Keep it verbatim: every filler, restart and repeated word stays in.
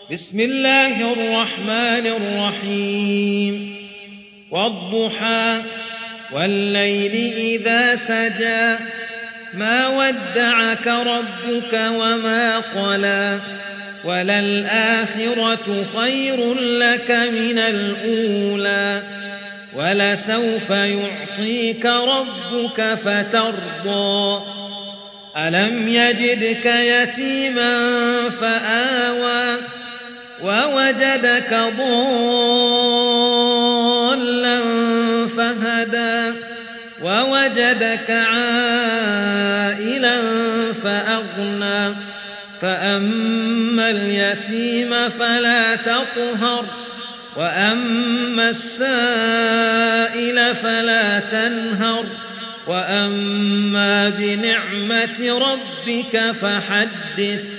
بسم الله الرحمن الرحيم والضحى والليل إذا سجى ما ودعك ربك وما قلى وللآخرة خير لك من الأولى ولسوف يعطيك ربك فترضى ألم يجدك يتيما فآوى ووجدك ضالا فهدى ووجدك عائلا فأغنى فأما اليتيم فلا تقهر وأما السائل فلا تنهر وأما بنعمة ربك فحدث